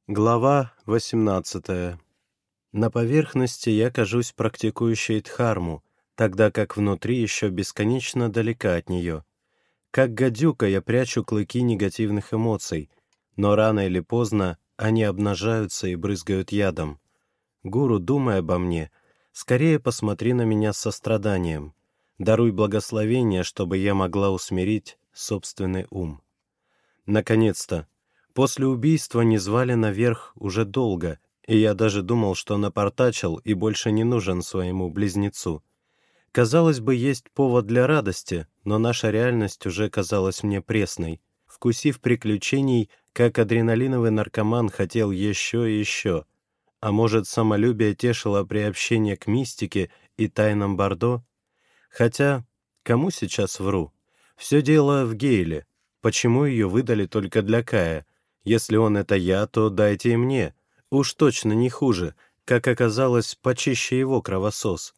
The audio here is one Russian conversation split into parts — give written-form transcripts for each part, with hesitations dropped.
Глава 18. На поверхности я кажусь практикующей дхарму, тогда как внутри еще бесконечно далека от нее. Как гадюка я прячу клыки негативных эмоций, но рано или поздно они обнажаются и брызгают ядом. Гуру, думай обо мне, скорее посмотри на меня с состраданием. Даруй благословение, чтобы я могла усмирить собственный ум. Наконец-то! После убийства не звали наверх уже долго, и я даже думал, что напортачил и больше не нужен своему близнецу. Казалось бы, есть повод для радости, но наша реальность уже казалась мне пресной. Вкусив приключений, как адреналиновый наркоман хотел еще и еще. А может, самолюбие тешило при общении к мистике и тайнам Бордо? Хотя, кому сейчас вру? Все дело в Гейле. Почему ее выдали только для Кая? Если он — это я, то дайте и мне. Уж точно не хуже, как оказалось, почище его кровосос.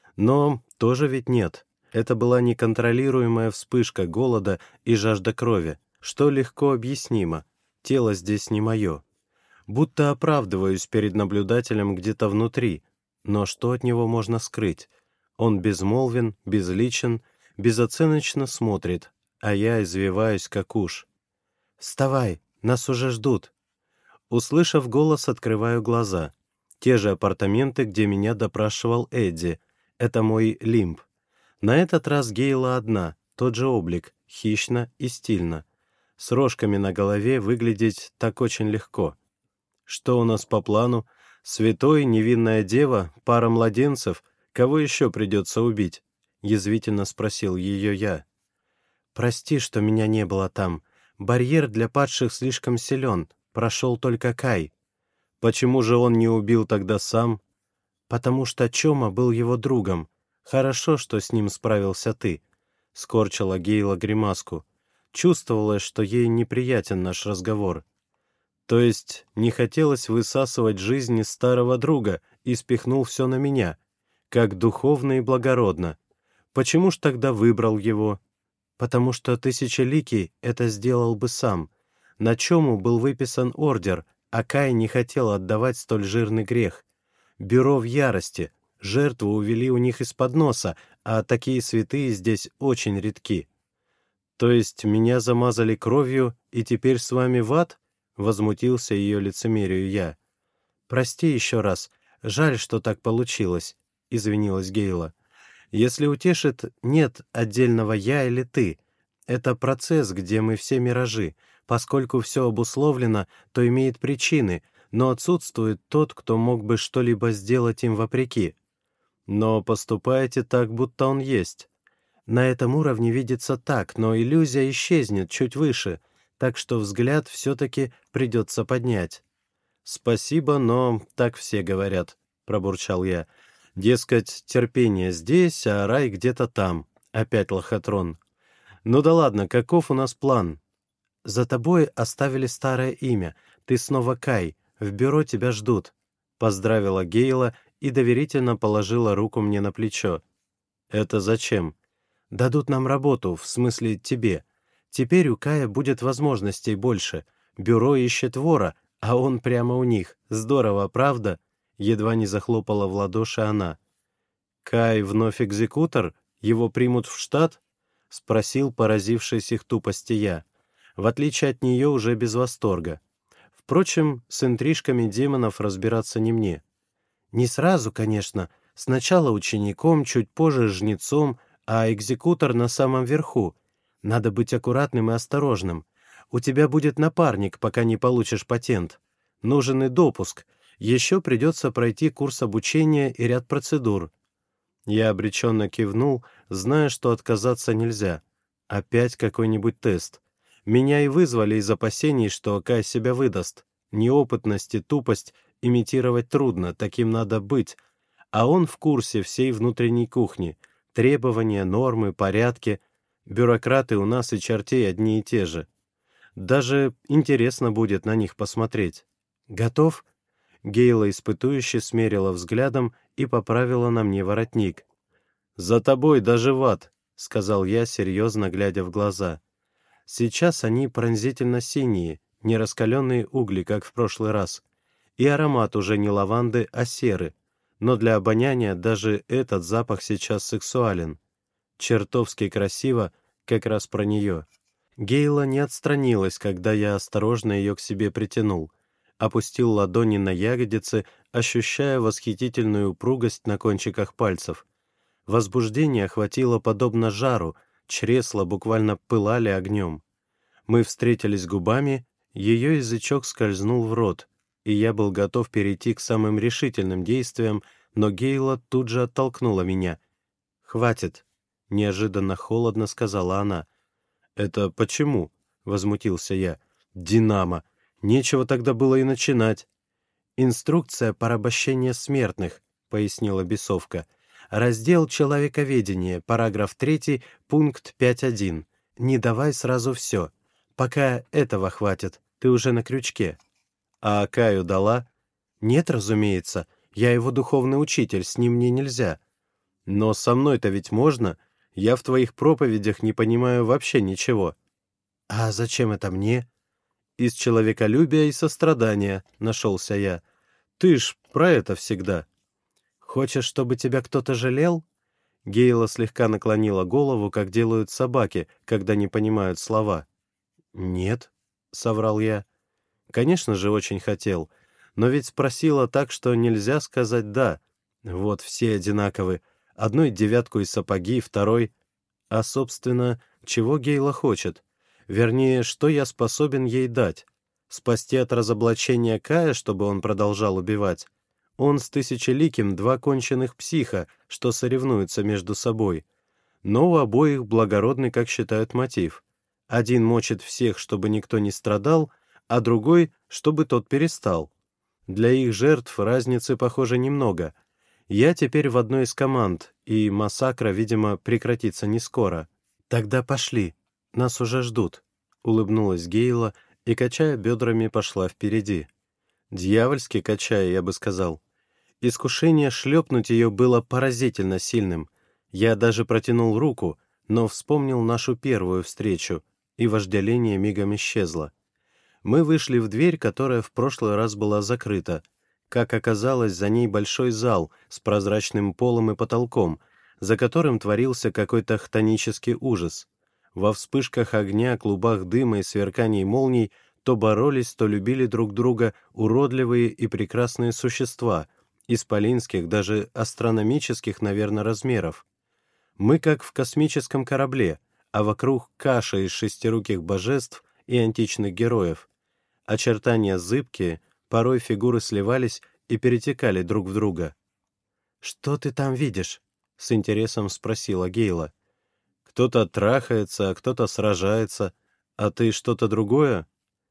Но тоже ведь нет. Это была неконтролируемая вспышка голода и жажда крови, что легко объяснимо. Тело здесь не мое. Будто оправдываюсь перед наблюдателем где-то внутри. Но что от него можно скрыть? Он безмолвен, безличен, безоценочно смотрит, а я извиваюсь, как уж. «Вставай, нас уже ждут». Услышав голос, открываю глаза. Те же апартаменты, где меня допрашивал Эдди. Это мой лимб. На этот раз Гейла одна, тот же облик, хищно и стильно. С рожками на голове выглядеть так очень легко. Что у нас по плану? Святой, невинная дева, пара младенцев. Кого еще придется убить? Язвительно спросил ее я. «Прости, что меня не было там. Барьер для падших слишком силен. Прошел только Кай». «Почему же он не убил тогда сам?» «Потому что Чома был его другом. Хорошо, что с ним справился ты», — скорчила Гейла гримаску. Чувствовалось, что ей неприятен наш разговор. То есть не хотелось высасывать жизнь из старого друга и спихнул все на меня, как духовно и благородно. Почему ж тогда выбрал его? Потому что Тысячеликий это сделал бы сам. На Чому был выписан ордер, а Кай не хотел отдавать столь жирный грех. Бюро в ярости, жертву увели у них из-под носа, а такие святые здесь очень редки. То есть меня замазали кровью, и теперь с вами в ад? Возмутился ее лицемерию я. «Прости еще раз. Жаль, что так получилось», — извинилась Гейла. «Если утешит, нет отдельного «я» или «ты». Это процесс, где мы все миражи. Поскольку все обусловлено, то имеет причины, но отсутствует тот, кто мог бы что-либо сделать им вопреки. Но поступаете так, будто он есть. На этом уровне видится так, но иллюзия исчезнет чуть выше, так что взгляд все-таки придется поднять». «Спасибо, но так все говорят», — пробурчал я. «Дескать, терпение здесь, а рай где-то там». Опять лохотрон. «Ну да ладно, каков у нас план?» «За тобой оставили старое имя. Ты снова Кай. В бюро тебя ждут», — поздравила Гейла и доверительно положила руку мне на плечо. «Это зачем?» «Дадут нам работу, в смысле тебе. Теперь у Кая будет возможностей больше. Бюро ищет вора, а он прямо у них. Здорово, правда?» Едва не захлопала в ладоши она. «Кай вновь экзекутор? Его примут в штат?» — спросил поразившись их тупости я. В отличие от нее уже без восторга. Впрочем, с интрижками демонов разбираться не мне. «Не сразу, конечно. Сначала учеником, чуть позже жнецом, а экзекутор на самом верху. Надо быть аккуратным и осторожным. У тебя будет напарник, пока не получишь патент. Нужен и допуск. Еще придется пройти курс обучения и ряд процедур». Я обреченно кивнул, зная, что отказаться нельзя. Опять какой-нибудь тест. Меня и вызвали из опасений, что Кай себя выдаст. Неопытность и тупость имитировать трудно, таким надо быть. А он в курсе всей внутренней кухни. Требования, нормы, порядки. Бюрократы у нас и чертей одни и те же. Даже интересно будет на них посмотреть. «Готов?» Гейла испытующе смерила взглядом и поправила на мне воротник. «За тобой даже в ад», — сказал я, серьезно глядя в глаза. Сейчас они пронзительно синие, не раскаленные угли, как в прошлый раз, и аромат уже не лаванды, а серы, но для обоняния даже этот запах сейчас сексуален. Чертовски красиво, как раз про нее. Гейла не отстранилась, когда я осторожно ее к себе притянул, опустил ладони на ягодицы, ощущая восхитительную упругость на кончиках пальцев. Возбуждение охватило подобно жару, чресла буквально пылали огнем. Мы встретились губами, ее язычок скользнул в рот, и я был готов перейти к самым решительным действиям, но Гейла тут же оттолкнула меня. «Хватит», — неожиданно холодно сказала она. «Это почему?» — возмутился я. «Динамо! Нечего тогда было и начинать». «Инструкция порабощения смертных», — пояснила бесовка. «Раздел «Человековедение», параграф 3, пункт 5.1. Не давай сразу все. Пока этого хватит, ты уже на крючке». «А Каю дала?» «Нет, разумеется. Я его духовный учитель, с ним мне нельзя». «Но со мной-то ведь можно? Я в твоих проповедях не понимаю вообще ничего». «А зачем это мне?» «Из человеколюбия и сострадания», — нашелся я. «Ты ж про это всегда». «Хочешь, чтобы тебя кто-то жалел?» Гейла слегка наклонила голову, как делают собаки, когда не понимают слова. «Нет», — соврал я. Конечно же, очень хотел, но ведь спросила так, что нельзя сказать «да». Вот все одинаковы. Одной девятку и сапоги, второй... А, собственно, чего Гейла хочет? Вернее, что я способен ей дать? Спасти от разоблачения Кая, чтобы он продолжал убивать? Он с Тысячеликим два конченых психа, что соревнуются между собой. Но у обоих благородный, как считают, мотив. Один мочит всех, чтобы никто не страдал, а другой, чтобы тот перестал. Для их жертв разницы, похоже, немного. Я теперь в одной из команд, и массакра, видимо, прекратится не скоро. «Тогда пошли, нас уже ждут», — улыбнулась Гейла и, качая бедрами, пошла впереди. Дьявольски качая, я бы сказал. Искушение шлепнуть ее было поразительно сильным. Я даже протянул руку, но вспомнил нашу первую встречу, и вожделение мигом исчезло. Мы вышли в дверь, которая в прошлый раз была закрыта. Как оказалось, за ней большой зал с прозрачным полом и потолком, за которым творился какой-то хтонический ужас. Во вспышках огня, клубах дыма и сверканий молний то боролись, то любили друг друга уродливые и прекрасные существа, исполинских, даже астрономических, наверное, размеров. Мы как в космическом корабле, а вокруг каша из шестируких божеств и античных героев. Очертания зыбкие, порой фигуры сливались и перетекали друг в друга. «Что ты там видишь?» — с интересом спросила Гейла. «Кто-то трахается, а кто-то сражается. А ты что-то другое?»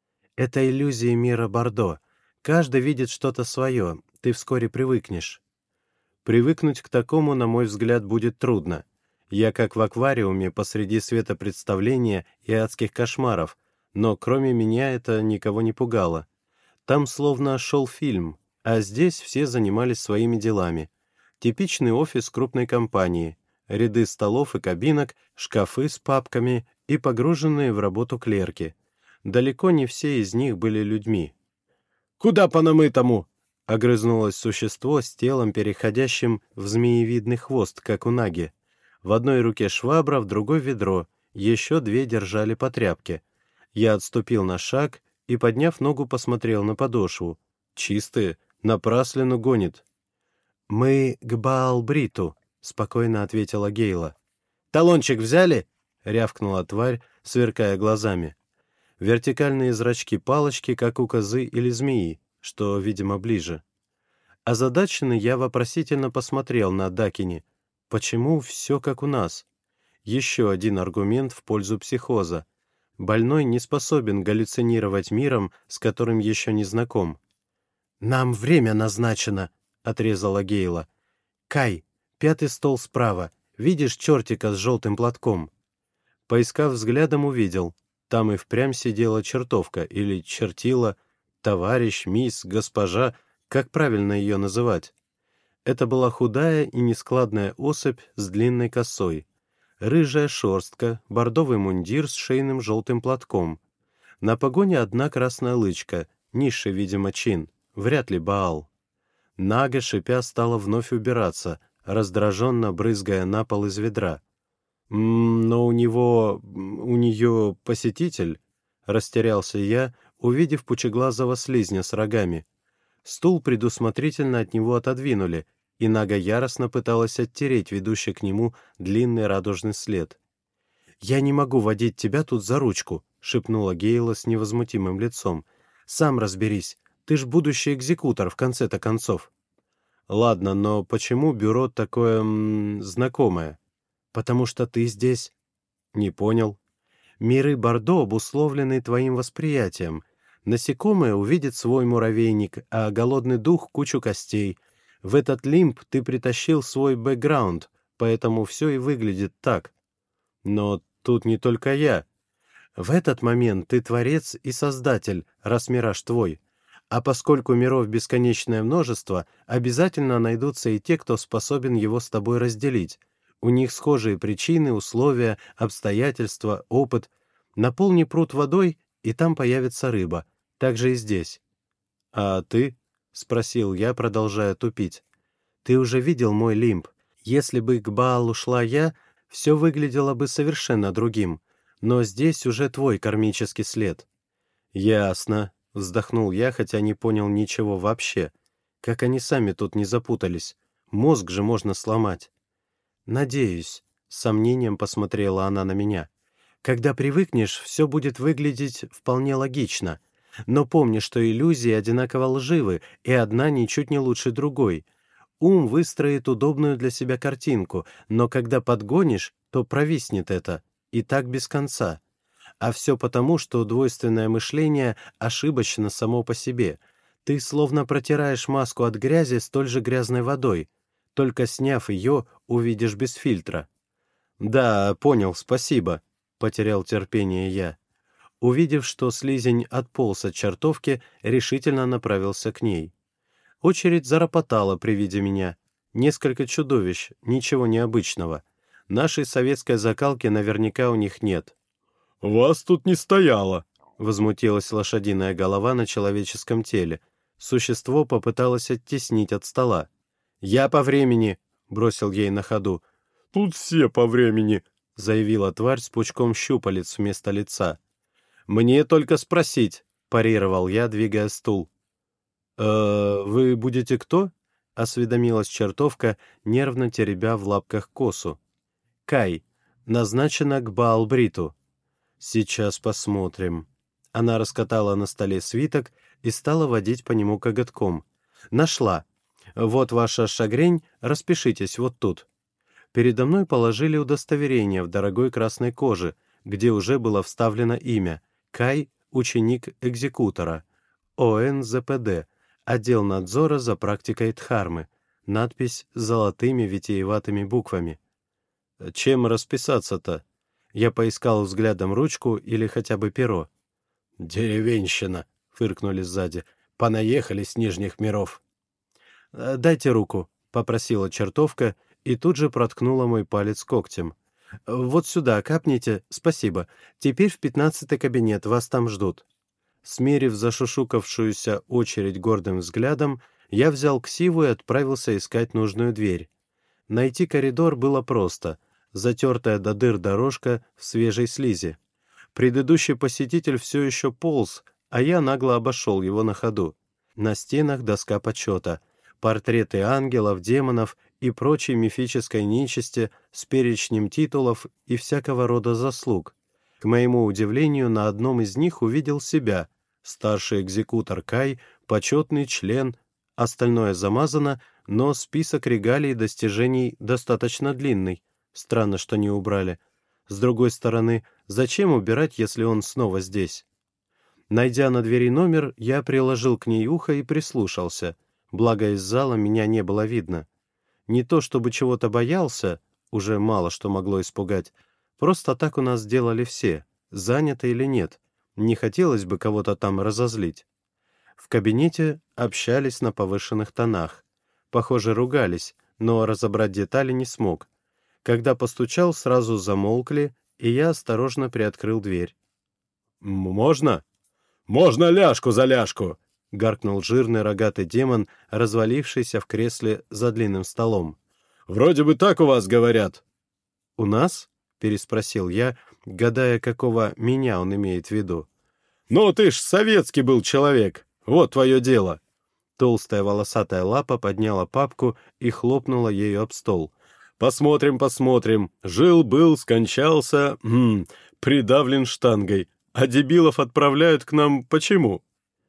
«Это иллюзии мира Бордо. Каждый видит что-то свое, ты вскоре привыкнешь». Привыкнуть к такому, на мой взгляд, будет трудно. Я как в аквариуме посреди светопредставления и адских кошмаров, но кроме меня это никого не пугало. Там словно шел фильм, а здесь все занимались своими делами. Типичный офис крупной компании, ряды столов и кабинок, шкафы с папками и погруженные в работу клерки. Далеко не все из них были людьми. «Куда по намытому?» — огрызнулось существо с телом, переходящим в змеевидный хвост, как у Наги. В одной руке швабра, в другой ведро, еще две держали по тряпке. Я отступил на шаг и, подняв ногу, посмотрел на подошву. Чистые, напраслину гонит. «Мы к Баал-Бриту», — спокойно ответила Гейла. «Талончик взяли?» — рявкнула тварь, сверкая глазами. Вертикальные зрачки-палочки, как у козы или змеи, что, видимо, ближе. Озадаченный я вопросительно посмотрел на Дакини. Почему все как у нас? Еще один аргумент в пользу психоза. Больной не способен галлюцинировать миром, с которым еще не знаком. «Нам время назначено», — отрезала Гейла. «Кай, пятый стол справа. Видишь чертика с желтым платком?» Поискав взглядом, увидел. Там и впрямь сидела чертовка или чертила, товарищ, мисс, госпожа, как правильно ее называть. Это была худая и нескладная особь с длинной косой. Рыжая шерстка, бордовый мундир с шейным желтым платком. На погоне одна красная лычка, низший, видимо, чин, вряд ли Баал. Нага, шипя, стала вновь убираться, раздраженно брызгая на пол из ведра. «Но у нее посетитель», — растерялся я, увидев пучеглазого слизня с рогами. Стул предусмотрительно от него отодвинули, и Нага яростно пыталась оттереть ведущий к нему длинный радужный след. «Я не могу водить тебя тут за ручку», — шепнула Гейла с невозмутимым лицом. «Сам разберись, ты ж будущий экзекутор в конце-то концов». «Ладно, но почему бюро такое знакомое?» «Потому что ты здесь». «Не понял». «Миры Бордо обусловлены твоим восприятием. Насекомое увидит свой муравейник, а голодный дух — кучу костей. В этот лимб ты притащил свой бэкграунд, поэтому все и выглядит так. Но тут не только я. В этот момент ты творец и создатель, раз мираж твой. А поскольку миров бесконечное множество, обязательно найдутся и те, кто способен его с тобой разделить. У них схожие причины, условия, обстоятельства, опыт. Наполни пруд водой, и там появится рыба. Так же и здесь. «А ты?» — спросил я, продолжая тупить. «Ты уже видел мой лимб. Если бы к Баалу шла я, все выглядело бы совершенно другим. Но здесь уже твой кармический след». «Ясно», — вздохнул я, хотя не понял ничего вообще. Как они сами тут не запутались? Мозг же можно сломать. «Надеюсь», — с сомнением посмотрела она на меня. «Когда привыкнешь, все будет выглядеть вполне логично. Но помни, что иллюзии одинаково лживы, и одна ничуть не лучше другой. Ум выстроит удобную для себя картинку, но когда подгонишь, то провиснет это, и так без конца. А все потому, что двойственное мышление ошибочно само по себе. Ты словно протираешь маску от грязи столь же грязной водой. Только сняв ее, увидишь без фильтра». «Да, понял, спасибо», — потерял терпение я. Увидев, что слизень отполз от чертовки, решительно направился к ней. Очередь заропотала при виде меня. Несколько чудовищ, ничего необычного. Нашей советской закалки наверняка у них нет. «Вас тут не стояло!» — возмутилась лошадиная голова на человеческом теле. Существо попыталось оттеснить от стола. «Я по времени!» — бросил ей на ходу. «Тут все по времени!» — заявила тварь с пучком щупалец вместо лица. «Мне только спросить!» — парировал я, двигая стул. Вы будете кто?» — осведомилась чертовка, нервно теребя в лапках косу. «Кай. Назначена к Баал-Бриту». «Сейчас посмотрим». Она раскатала на столе свиток и стала водить по нему коготком. «Нашла. Вот ваша шагрень, распишитесь вот тут». Передо мной положили удостоверение в дорогой красной коже, где уже было вставлено имя «Кай, ученик экзекутора», ОНЗПД, отдел надзора за практикой Дхармы, надпись золотыми витиеватыми буквами. «Чем расписаться-то?» Я поискал взглядом ручку или хотя бы перо. «Деревенщина», — фыркнули сзади, — «понаехали с нижних миров». «Дайте руку», — попросила чертовка и тут же проткнула мой палец когтем. «Вот сюда капните, спасибо. Теперь в 15-й кабинет, вас там ждут». Смерив зашушукавшуюся очередь гордым взглядом, я взял ксиву и отправился искать нужную дверь. Найти коридор было просто. Затертая до дыр дорожка в свежей слизи. Предыдущий посетитель все еще полз, а я нагло обошел его на ходу. На стенах доска почета, портреты ангелов, демонов и прочей мифической нечисти с перечнем титулов и всякого рода заслуг. К моему удивлению, на одном из них увидел себя, старший экзекутор Кай, почетный член, остальное замазано, но список регалий и достижений достаточно длинный. Странно, что не убрали. С другой стороны, зачем убирать, если он снова здесь? Найдя на двери номер, я приложил к ней ухо и прислушался, благо из зала меня не было видно. Не то чтобы чего-то боялся, уже мало что могло испугать, просто так у нас делали все, занято или нет, не хотелось бы кого-то там разозлить. В кабинете общались на повышенных тонах. Похоже, ругались, но разобрать детали не смог. Когда постучал, сразу замолкли, и я осторожно приоткрыл дверь. «Можно?» «Можно ляжку за ляжку!» — гаркнул жирный рогатый демон, развалившийся в кресле за длинным столом. «Вроде бы так у вас говорят». «У нас?» — переспросил я, гадая, какого меня он имеет в виду. «Ну, ты ж советский был человек. Вот твое дело». Толстая волосатая лапа подняла папку и хлопнула ею об стол. «Посмотрим, посмотрим. Жил-был, скончался, придавлен штангой. А дебилов отправляют к нам почему?»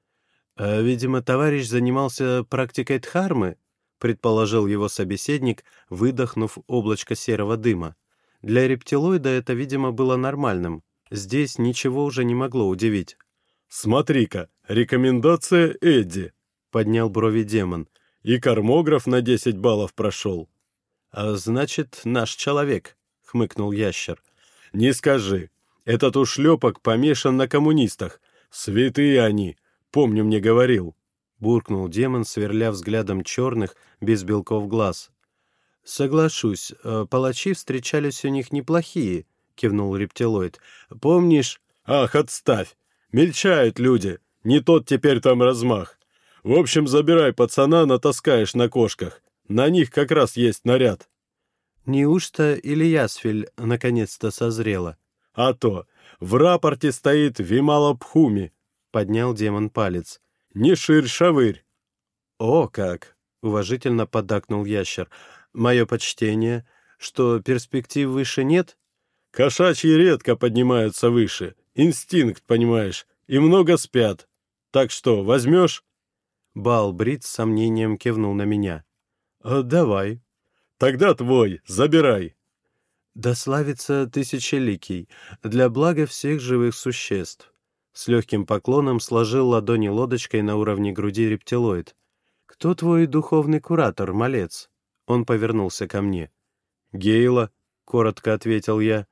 «Видимо, товарищ занимался практикой дхармы», — предположил его собеседник, выдохнув облачко серого дыма. Для рептилоида это, видимо, было нормальным. Здесь ничего уже не могло удивить. «Смотри-ка, рекомендация Эдди», — поднял брови демон. «И кормограф на 10 баллов прошел». «Значит, наш человек», — хмыкнул ящер. «Не скажи. Этот ушлепок помешан на коммунистах. Святые они. Помню, мне говорил», — буркнул демон, сверля взглядом черных, без белков глаз. «Соглашусь, палачи встречались у них неплохие», — кивнул рептилоид. «Помнишь...» «Ах, отставь! Мельчают люди. Не тот теперь там размах. В общем, забирай пацана, натаскаешь на кошках. На них как раз есть наряд». «Неужто Ильясфель наконец-то созрела?» «А то! В рапорте стоит Вимала-Пхуми», — поднял демон палец. «Не ширь-шавырь». «О, как!» — уважительно поддакнул ящер. «Мое почтение. Что, перспектив выше нет?» «Кошачьи редко поднимаются выше. Инстинкт, понимаешь, и много спят. Так что, возьмешь?» Баал-Брит с сомнением кивнул на меня. «Давай». «Тогда твой, забирай». «Да славится тысячеликий, для блага всех живых существ». С легким поклоном сложил ладони лодочкой на уровне груди рептилоид. «Кто твой духовный куратор, малец?» Он повернулся ко мне. «Гейла», — коротко ответил я.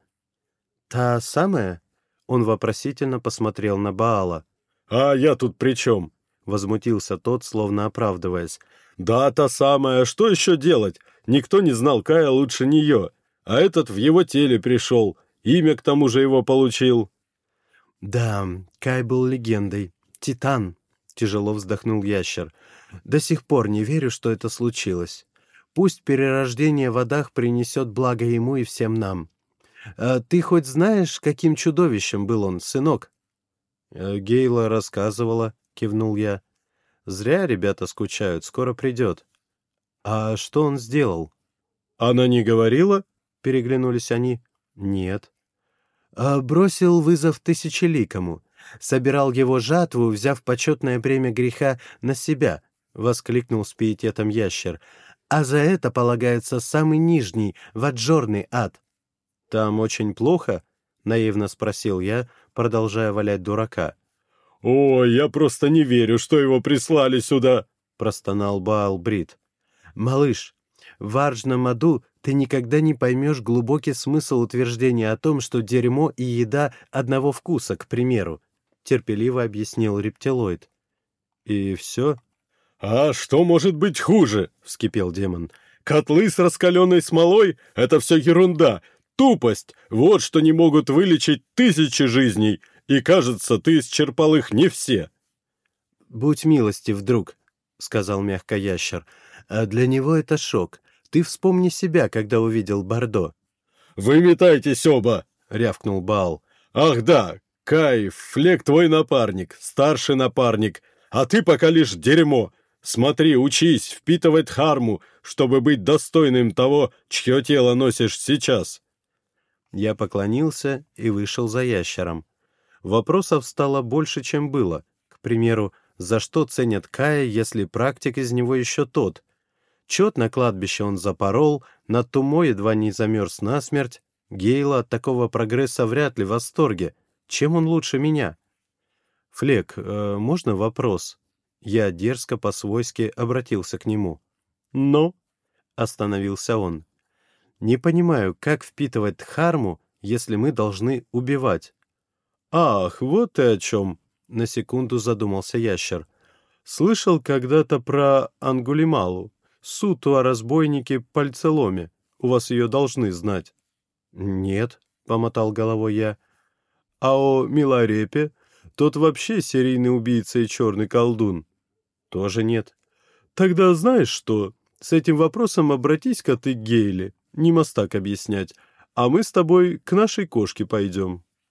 «Та самая?» Он вопросительно посмотрел на Баала. «А я тут при чем?» — возмутился тот, словно оправдываясь. «Да, та самая. Что еще делать? Никто не знал Кая лучше нее. А этот в его теле пришел. Имя к тому же его получил». «Да, Кай был легендой. Титан», — тяжело вздохнул ящер. «До сих пор не верю, что это случилось. Пусть перерождение в водах принесет благо ему и всем нам. Ты хоть знаешь, каким чудовищем был он, сынок?» «Гейла рассказывала», — кивнул я. «Зря ребята скучают, скоро придет». «А что он сделал?» «Она не говорила?» — переглянулись они. «Нет». «Бросил вызов тысячеликому. Собирал его жатву, взяв почетное бремя греха на себя», — воскликнул с пиететом ящер. «А за это полагается самый нижний, ваджорный ад». «Там очень плохо?» — наивно спросил я, продолжая валять дурака. «Ой, я просто не верю, что его прислали сюда», — простонал Баал-Брит. «Малыш, в Арджном аду ты никогда не поймешь глубокий смысл утверждения о том, что дерьмо и еда одного вкуса, к примеру», — терпеливо объяснил рептилоид. «И все?» «А что может быть хуже?» — вскипел демон. «Котлы с раскаленной смолой — это все ерунда, тупость, вот что не могут вылечить тысячи жизней, и, кажется, ты исчерпал их не все». «Будь милостив, друг», — сказал мягко ящер. «А для него это шок. Ты вспомни себя, когда увидел Бордо». «Вы метайтесь оба!» — рявкнул Баал. «Ах да, Кай, Флек твой напарник, старший напарник, а ты пока лишь дерьмо. Смотри, учись впитывать дхарму, чтобы быть достойным того, чье тело носишь сейчас». Я поклонился и вышел за ящером. Вопросов стало больше, чем было. К примеру, за что ценят Кая, если практик из него еще тот? Чет на кладбище он запорол, над Тумой едва не замерз насмерть. Гейла от такого прогресса вряд ли в восторге. Чем он лучше меня? «Флек, можно вопрос?» Я дерзко по-свойски обратился к нему. «Но?» — остановился он. «Не понимаю, как впитывать дхарму, если мы должны убивать?» «Ах, вот ты о чем!» — на секунду задумался ящер. «Слышал когда-то про Ангулималу, суту о разбойнике Пальцеломе. У вас ее должны знать». «Нет», — помотал головой я. «А о Миларепе? Тот вообще серийный убийца и черный колдун. Тоже нет. Тогда знаешь что? С этим вопросом обратись-ка ты к Гейле. Не мастак объяснять. А мы с тобой к нашей кошке пойдем.